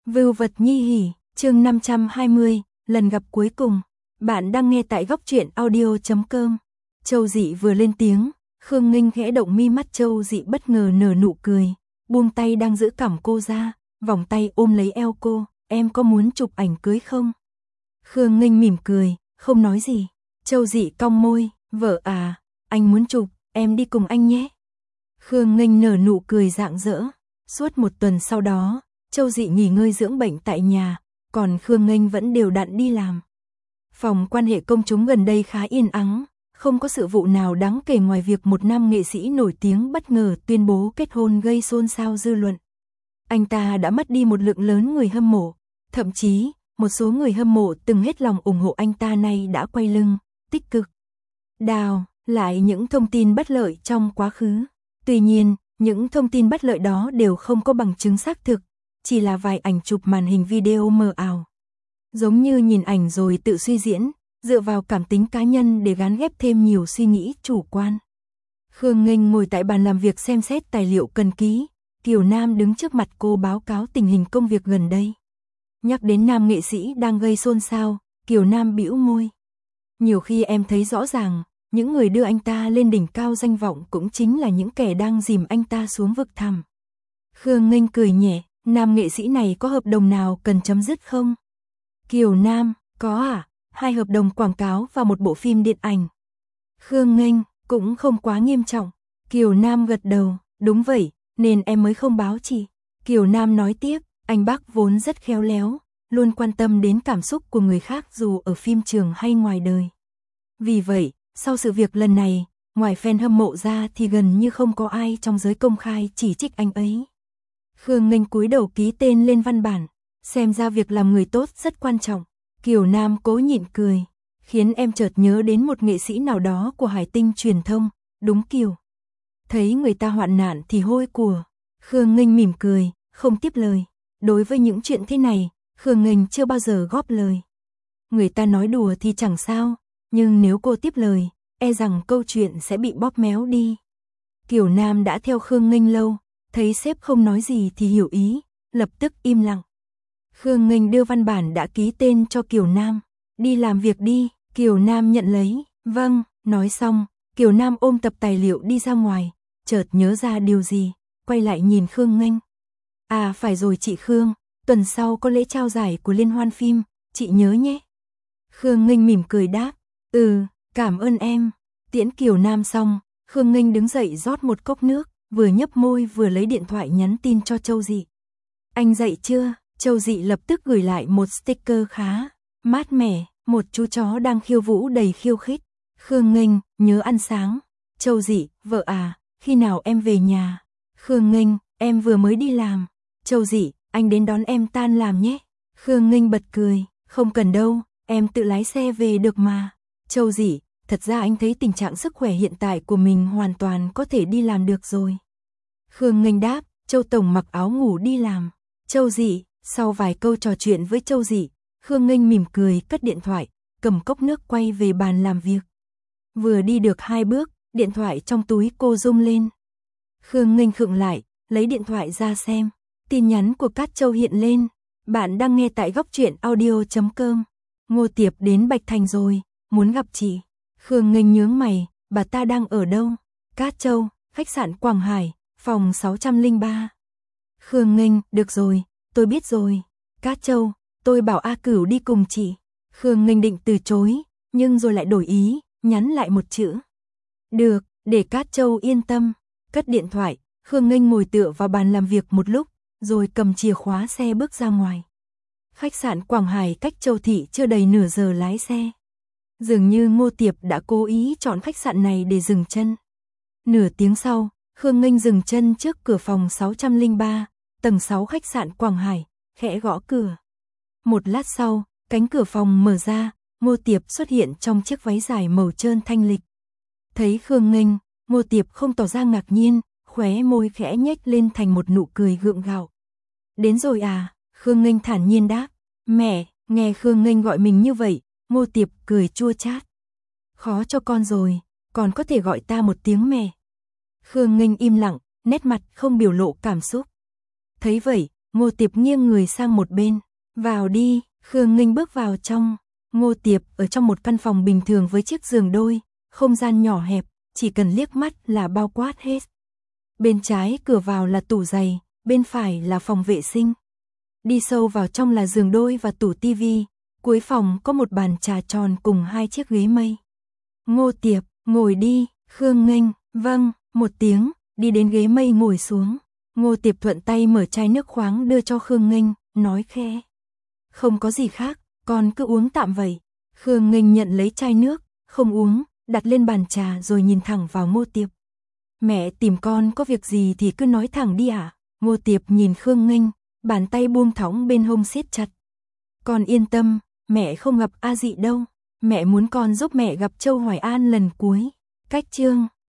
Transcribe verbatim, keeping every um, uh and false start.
Vưu vật nhi hỉ, chương năm trăm hai mươi, lần gặp cuối cùng. Bạn đang nghe tại góc truyện audio chấm com. Châu Dị vừa lên tiếng, Khương Nghinh khẽ động mi mắt, Châu Dị bất ngờ nở nụ cười, buông tay đang giữ cằm cô ra, vòng tay ôm lấy eo cô, em có muốn chụp ảnh cưới không? Khương Nghinh mỉm cười, không nói gì. Châu Dị cong môi, vợ à, anh muốn chụp, em đi cùng anh nhé. Khương Nghinh nở nụ cười rạng rỡ. Suốt một tuần sau đó, Châu Dị nghỉ ngơi dưỡng bệnh tại nhà, còn Khương Nghinh vẫn đều đặn đi làm. Phòng quan hệ công chúng gần đây khá yên ắng, không có sự vụ nào đáng kể ngoài việc một nam nghệ sĩ nổi tiếng bất ngờ tuyên bố kết hôn gây xôn xao dư luận. Anh ta đã mất đi một lượng lớn người hâm mộ, thậm chí, một số người hâm mộ từng hết lòng ủng hộ anh ta nay đã quay lưng, tích cực đào lại những thông tin bất lợi trong quá khứ. Tuy nhiên, những thông tin bất lợi đó đều không có bằng chứng xác thực, chỉ là vài ảnh chụp màn hình video mờ ảo. Giống như nhìn ảnh rồi tự suy diễn, dựa vào cảm tính cá nhân để gán ghép thêm nhiều suy nghĩ chủ quan. Khương Nghinh ngồi tại bàn làm việc xem xét tài liệu cần ký, Kiều Nam đứng trước mặt cô báo cáo tình hình công việc gần đây. Nhắc đến nam nghệ sĩ đang gây xôn xao, Kiều Nam bĩu môi. Nhiều khi em thấy rõ ràng, những người đưa anh ta lên đỉnh cao danh vọng cũng chính là những kẻ đang dìm anh ta xuống vực thẳm. Khương Nghinh cười nhẹ, nam nghệ sĩ này có hợp đồng nào cần chấm dứt không? Kiều Nam, có à, hai hợp đồng quảng cáo và một bộ phim điện ảnh. Khương Nghinh, cũng không quá nghiêm trọng. Kiều Nam gật đầu, đúng vậy, nên em mới không báo chị. Kiều Nam nói tiếp, anh bác vốn rất khéo léo, luôn quan tâm đến cảm xúc của người khác dù ở phim trường hay ngoài đời. Vì vậy, sau sự việc lần này, ngoài fan hâm mộ ra thì gần như không có ai trong giới công khai chỉ trích anh ấy. Khương Nghinh cúi đầu ký tên lên văn bản, xem ra việc làm người tốt rất quan trọng. Kiều Nam cố nhịn cười, khiến em chợt nhớ đến một nghệ sĩ nào đó của Hải Tinh truyền thông, đúng Kiều. Thấy người ta hoạn nạn thì hôi của. Khương Nghinh mỉm cười, không tiếp lời. Đối với những chuyện thế này, Khương Nghinh chưa bao giờ góp lời. Người ta nói đùa thì chẳng sao, nhưng nếu cô tiếp lời, e rằng câu chuyện sẽ bị bóp méo đi. Kiều Nam đã theo Khương Nghinh lâu, thấy sếp không nói gì thì hiểu ý, lập tức im lặng. Khương Nghinh đưa văn bản đã ký tên cho Kiều Nam, đi làm việc đi. Kiều Nam nhận lấy, vâng, nói xong, Kiều Nam ôm tập tài liệu đi ra ngoài, chợt nhớ ra điều gì, quay lại nhìn Khương Nghinh. À phải rồi chị Khương, tuần sau có lễ trao giải của liên hoan phim, chị nhớ nhé. Khương Nghinh mỉm cười đáp, ừ, cảm ơn em. Tiễn Kiều Nam xong, Khương Nghinh đứng dậy rót một cốc nước, vừa nhấp môi vừa lấy điện thoại nhắn tin cho Châu Dị. Anh dậy chưa? Châu Dị lập tức gửi lại một sticker khá mát mẻ, một chú chó đang khiêu vũ đầy khiêu khích. Khương Nghinh, nhớ ăn sáng. Châu Dị, vợ à, khi nào em về nhà? Khương Nghinh, em vừa mới đi làm. Châu Dị, anh đến đón em tan làm nhé. Khương Nghinh bật cười, không cần đâu, em tự lái xe về được mà. Châu Dị, thật ra anh thấy tình trạng sức khỏe hiện tại của mình hoàn toàn có thể đi làm được rồi. Khương Nghinh đáp, Châu Tổng mặc áo ngủ đi làm. Châu Dị, sau vài câu trò chuyện với Châu Dị, Khương Nghinh mỉm cười cất điện thoại, cầm cốc nước quay về bàn làm việc. Vừa đi được hai bước, điện thoại trong túi cô rung lên. Khương Nghinh khựng lại, lấy điện thoại ra xem. Tin nhắn của Cát Châu hiện lên. Bạn đang nghe tại góc truyện audio chấm com. Ngô Tiệp đến Bạch Thành rồi, muốn gặp chị. Khương Nghinh nhướng mày, bà ta đang ở đâu? Cát Châu, khách sạn Quảng Hải, phòng sáu trăm lẻ ba. Khương Nghinh, được rồi, tôi biết rồi. Cát Châu, tôi bảo A Cửu đi cùng chị. Khương Nghinh định từ chối, nhưng rồi lại đổi ý, nhắn lại một chữ. Được, để Cát Châu yên tâm. Cất điện thoại, Khương Nghinh ngồi tựa vào bàn làm việc một lúc, rồi cầm chìa khóa xe bước ra ngoài. Khách sạn Quảng Hải cách Châu Thị chưa đầy nửa giờ lái xe. Dường như Ngô Tiệp đã cố ý chọn khách sạn này để dừng chân. Nửa tiếng sau, Khương Nghinh dừng chân trước cửa phòng sáu trăm lẻ ba, tầng sáu khách sạn Quảng Hải, khẽ gõ cửa. Một lát sau, cánh cửa phòng mở ra, Ngô Tiệp xuất hiện trong chiếc váy dài màu trơn thanh lịch. Thấy Khương Nghinh, Ngô Tiệp không tỏ ra ngạc nhiên, khóe môi khẽ nhếch lên thành một nụ cười gượng gạo. Đến rồi à? Khương Nghinh thản nhiên đáp. Mẹ, nghe Khương Nghinh gọi mình như vậy, Ngô Tiệp cười chua chát. Khó cho con rồi, còn có thể gọi ta một tiếng mẹ. Khương Nghinh im lặng, nét mặt không biểu lộ cảm xúc. Thấy vậy, Ngô Tiệp nghiêng người sang một bên. Vào đi, Khương Nghinh bước vào trong. Ngô Tiệp ở trong một căn phòng bình thường với chiếc giường đôi, không gian nhỏ hẹp, chỉ cần liếc mắt là bao quát hết. Bên trái cửa vào là tủ giày, bên phải là phòng vệ sinh. Đi sâu vào trong là giường đôi và tủ tivi, cuối phòng có một bàn trà tròn cùng hai chiếc ghế mây. Ngô Tiệp, ngồi đi, Khương Nghinh, vâng, một tiếng, đi đến ghế mây ngồi xuống. Ngô Tiệp thuận tay mở chai nước khoáng đưa cho Khương Nghinh, nói khẽ. Không có gì khác, con cứ uống tạm vậy. Khương Nghinh nhận lấy chai nước, không uống, đặt lên bàn trà rồi nhìn thẳng vào Ngô Tiệp. Mẹ tìm con có việc gì thì cứ nói thẳng đi ạ. À? Ngô Tiệp nhìn Khương Nghinh, bàn tay buông thõng bên hông siết chặt. Con yên tâm, mẹ không gặp A Dị đâu. Mẹ muốn con giúp mẹ gặp Châu Hoài An lần cuối. Cách chương